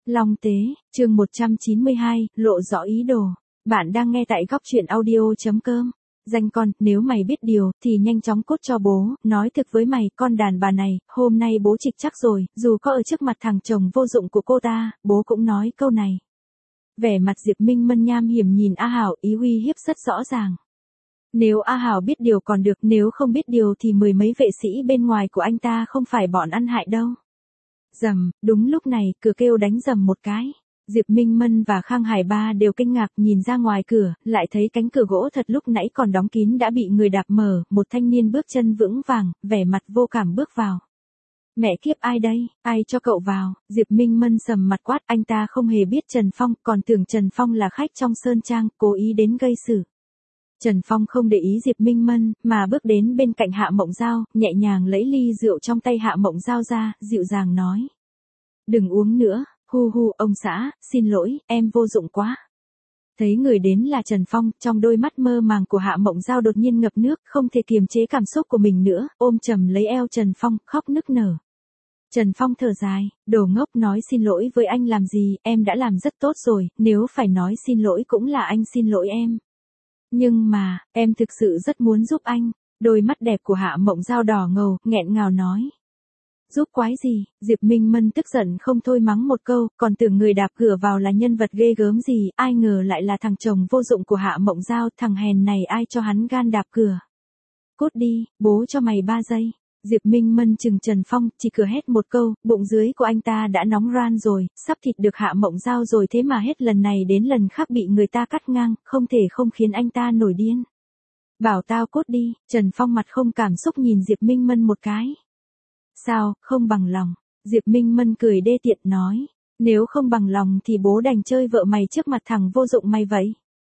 Long Tế, chương 192, lộ rõ ý đồ. Bạn đang nghe tại góc truyện audio.com. Danh con, nếu mày biết điều, thì nhanh chóng cốt cho bố, nói thực với mày, con đàn bà này, hôm nay bố trịch chắc rồi, dù có ở trước mặt thằng chồng vô dụng của cô ta, bố cũng nói câu này. Vẻ mặt Diệp Minh Mân nham hiểm nhìn A Hảo, ý uy hiếp rất rõ ràng. Nếu A Hảo biết điều còn được, nếu không biết điều thì mười mấy vệ sĩ bên ngoài của anh ta không phải bọn ăn hại đâu. Rầm, đúng lúc này, cửa kêu đánh rầm một cái. Diệp Minh Mân và Khang Hải Ba đều kinh ngạc nhìn ra ngoài cửa, lại thấy cánh cửa gỗ thật lúc nãy còn đóng kín đã bị người đạp mở, một thanh niên bước chân vững vàng, vẻ mặt vô cảm bước vào. Mẹ kiếp ai đây, ai cho cậu vào, Diệp Minh Mân sầm mặt quát, anh ta không hề biết Trần Phong, còn tưởng Trần Phong là khách trong sơn trang, cố ý đến gây sự. Trần Phong không để ý Diệp Minh Mân, mà bước đến bên cạnh Hạ Mộng Giao, nhẹ nhàng lấy ly rượu trong tay Hạ Mộng Giao ra, dịu dàng nói. Đừng uống nữa, hu hu, ông xã, xin lỗi, em vô dụng quá. Thấy người đến là Trần Phong, trong đôi mắt mơ màng của Hạ Mộng Giao đột nhiên ngập nước, không thể kiềm chế cảm xúc của mình nữa, ôm chầm lấy eo Trần Phong, khóc nức nở. Trần Phong thở dài, đồ ngốc, nói xin lỗi với anh làm gì, em đã làm rất tốt rồi, nếu phải nói xin lỗi cũng là anh xin lỗi em. Nhưng mà, em thực sự rất muốn giúp anh. Đôi mắt đẹp của Hạ Mộng Giao đỏ ngầu, nghẹn ngào nói. Giúp quái gì, Diệp Minh Mân tức giận không thôi mắng một câu, còn tưởng người đạp cửa vào là nhân vật ghê gớm gì, ai ngờ lại là thằng chồng vô dụng của Hạ Mộng Giao, thằng hèn này ai cho hắn gan đạp cửa. Cút đi, bố cho mày 3 giây. Diệp Minh Mân chừng Trần Phong, chỉ cửa hét một câu, bụng dưới của anh ta đã nóng ran rồi, sắp thịt được Hạ Mộng Giao rồi, thế mà hết lần này đến lần khác bị người ta cắt ngang, không thể không khiến anh ta nổi điên. Bảo tao cút đi, Trần Phong mặt không cảm xúc nhìn Diệp Minh Mân một cái. Sao, không bằng lòng, Diệp Minh Mân cười đê tiện nói, nếu không bằng lòng thì bố đành chơi vợ mày trước mặt thằng vô dụng mày vậy.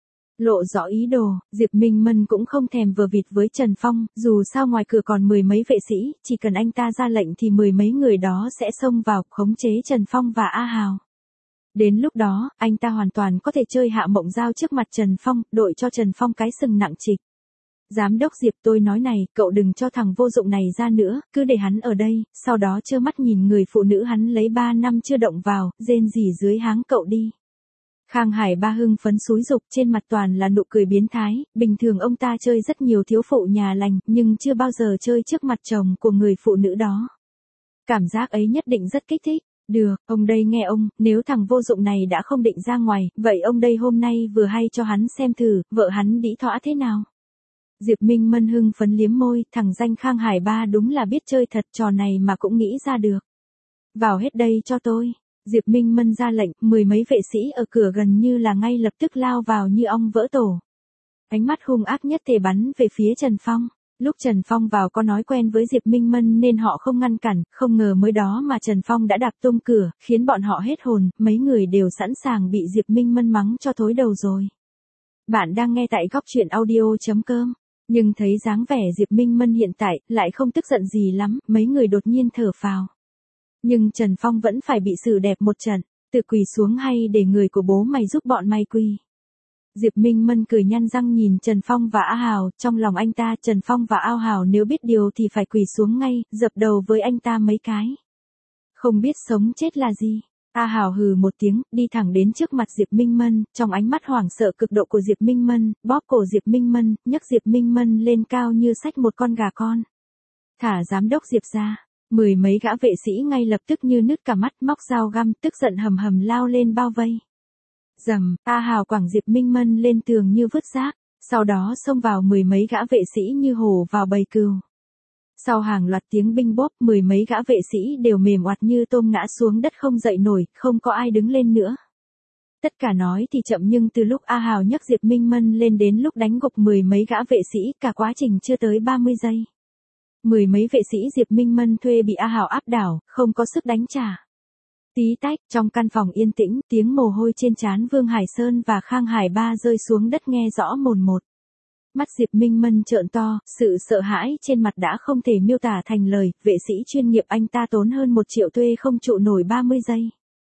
Lộ rõ ý đồ, Diệp Minh Mân cũng không thèm vờ vịt với Trần Phong, dù sao ngoài cửa còn mười mấy vệ sĩ, chỉ cần anh ta ra lệnh thì mười mấy người đó sẽ xông vào, khống chế Trần Phong và A Hào. Đến lúc đó, anh ta hoàn toàn có thể chơi Hạ Mộng Giao trước mặt Trần Phong, đội cho Trần Phong cái sừng nặng trịch. Giám đốc Diệp, tôi nói này, cậu đừng cho thằng vô dụng này ra nữa, cứ để hắn ở đây, sau đó trơ mắt nhìn người phụ nữ hắn lấy 3 năm chưa động vào, rên rỉ dưới háng cậu đi. Khang Hải Ba hưng phấn xúi dục, trên mặt toàn là nụ cười biến thái, bình thường ông ta chơi rất nhiều thiếu phụ nhà lành, nhưng chưa bao giờ chơi trước mặt chồng của người phụ nữ đó. Cảm giác ấy nhất định rất kích thích. Được, ông đây nghe ông, nếu thằng vô dụng này đã không định ra ngoài, vậy ông đây hôm nay vừa hay cho hắn xem thử, vợ hắn đĩ thỏa thế nào. Diệp Minh Mân hưng phấn liếm môi, thằng danh Khang Hải Ba đúng là biết chơi thật, trò này mà cũng nghĩ ra được. Vào hết đây cho tôi. Diệp Minh Mân ra lệnh, mười mấy vệ sĩ ở cửa gần như là ngay lập tức lao vào như ong vỡ tổ. Ánh mắt hung ác nhất thể bắn về phía Trần Phong. Lúc Trần Phong vào có nói quen với Diệp Minh Mân nên họ không ngăn cản, không ngờ mới đó mà Trần Phong đã đạp tung cửa, khiến bọn họ hết hồn, mấy người đều sẵn sàng bị Diệp Minh Mân mắng cho thối đầu rồi. Bạn đang nghe tại góc truyện audio.com. Nhưng thấy dáng vẻ Diệp Minh Mân hiện tại, lại không tức giận gì lắm, mấy người đột nhiên thở phào. Nhưng Trần Phong vẫn phải bị xử đẹp một trận, tự quỳ xuống hay để người của bố mày giúp bọn mày quỳ. Diệp Minh Mân cười nhăn răng nhìn Trần Phong và A Hào, trong lòng anh ta Trần Phong và A Hào nếu biết điều thì phải quỳ xuống ngay, dập đầu với anh ta mấy cái. Không biết sống chết là gì. A Hào hừ một tiếng, đi thẳng đến trước mặt Diệp Minh Mân, trong ánh mắt hoảng sợ cực độ của Diệp Minh Mân, bóp cổ Diệp Minh Mân, nhấc Diệp Minh Mân lên cao như xách một con gà con. Thả giám đốc Diệp ra. Mười mấy gã vệ sĩ ngay lập tức như nứt cả mắt, móc dao găm, tức giận hầm hầm lao lên bao vây. Rầm, A Hào quẳng Diệp Minh Mân lên tường như vứt rác, sau đó xông vào mười mấy gã vệ sĩ như hổ vào bầy cừu. Sau hàng loạt tiếng binh bốp, mười mấy gã vệ sĩ đều mềm oặt như tôm ngã xuống đất không dậy nổi, không có ai đứng lên nữa. Tất cả nói thì chậm nhưng từ lúc A Hào nhấc Diệp Minh Mân lên đến lúc đánh gục mười mấy gã vệ sĩ, cả quá trình chưa tới 30 giây. Mười mấy vệ sĩ Diệp Minh Mân thuê bị A Hào áp đảo, không có sức đánh trả. Tí tách, trong căn phòng yên tĩnh, tiếng mồ hôi trên trán Vương Hải Sơn và Khang Hải Ba rơi xuống đất nghe rõ mồn một. Mắt Diệp Minh Mân trợn to, sự sợ hãi trên mặt đã không thể miêu tả thành lời, vệ sĩ chuyên nghiệp anh ta tốn hơn 1 triệu thuê không trụ nổi 30 giây.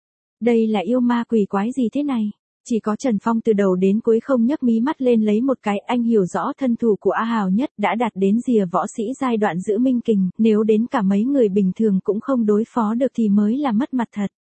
Đây là yêu ma quỷ quái gì thế này? Chỉ có Trần Phong từ đầu đến cuối không nhấc mí mắt lên lấy một cái, anh hiểu rõ thân thủ của A Hào nhất đã đạt đến rìa võ sĩ giai đoạn giữ minh kình, nếu đến cả mấy người bình thường cũng không đối phó được thì mới là mất mặt thật.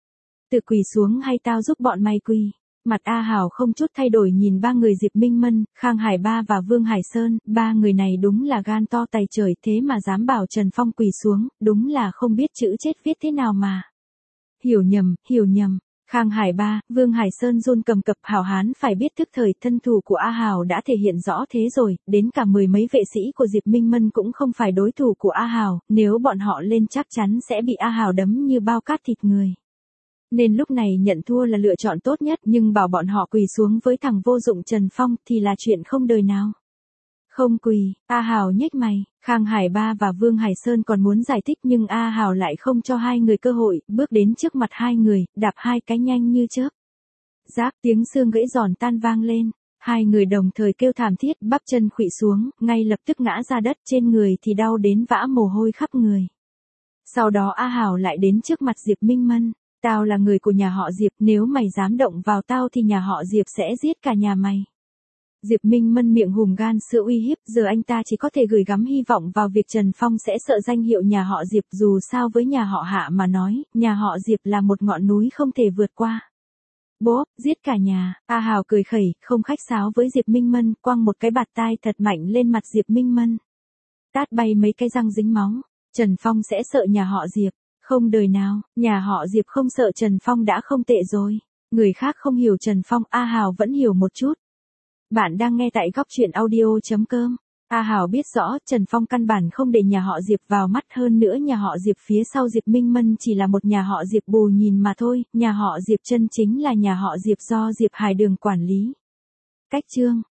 Tự quỳ xuống hay tao giúp bọn mày quỳ? Mặt A Hảo không chút thay đổi nhìn ba người Diệp Minh Mân, Khang Hải Ba và Vương Hải Sơn, ba người này đúng là gan to tày trời thế mà dám bảo Trần Phong quỳ xuống, đúng là không biết chữ chết viết thế nào mà. Hiểu nhầm. Khang Hải Ba, Vương Hải Sơn run cầm cập hảo hán phải biết thức thời thân thủ của A Hảo đã thể hiện rõ thế rồi, đến cả mười mấy vệ sĩ của Diệp Minh Mân cũng không phải đối thủ của A Hảo, nếu bọn họ lên chắc chắn sẽ bị A Hảo đấm như bao cát thịt người. Nên lúc này nhận thua là lựa chọn tốt nhất nhưng bảo bọn họ quỳ xuống với thằng vô dụng Trần Phong thì là chuyện không đời nào. Không quỳ, A Hảo nhếch mày, Khang Hải Ba và Vương Hải Sơn còn muốn giải thích nhưng A Hảo lại không cho hai người cơ hội, bước đến trước mặt hai người, đạp hai cái nhanh như chớp. Rác tiếng xương gãy giòn tan vang lên, hai người đồng thời kêu thảm thiết bắp chân khuỵu xuống, ngay lập tức ngã ra đất trên người thì đau đến vã mồ hôi khắp người. Sau đó A Hảo lại đến trước mặt Diệp Minh Mân, tao là người của nhà họ Diệp, nếu mày dám động vào tao thì nhà họ Diệp sẽ giết cả nhà mày. Diệp Minh Mân miệng hùm gan sữa uy hiếp, giờ anh ta chỉ có thể gửi gắm hy vọng vào việc Trần Phong sẽ sợ danh hiệu nhà họ Diệp, dù sao với nhà họ Hạ mà nói, nhà họ Diệp là một ngọn núi không thể vượt qua. Bố, giết cả nhà, A Hảo cười khẩy, không khách sáo với Diệp Minh Mân, quăng một cái bạt tai thật mạnh lên mặt Diệp Minh Mân. Tát bay mấy cái răng dính máu, Trần Phong sẽ sợ nhà họ Diệp, không đời nào, nhà họ Diệp không sợ Trần Phong đã không tệ rồi. Người khác không hiểu Trần Phong, A Hảo vẫn hiểu một chút. Bạn đang nghe tại góc truyện audio.com. A Hảo biết rõ Trần Phong căn bản không để nhà họ Diệp vào mắt, hơn nữa nhà họ Diệp phía sau Diệp Minh Mân chỉ là một nhà họ Diệp bù nhìn mà thôi, nhà họ Diệp chân chính là nhà họ Diệp do Diệp Hải Đường quản lý. Cách chương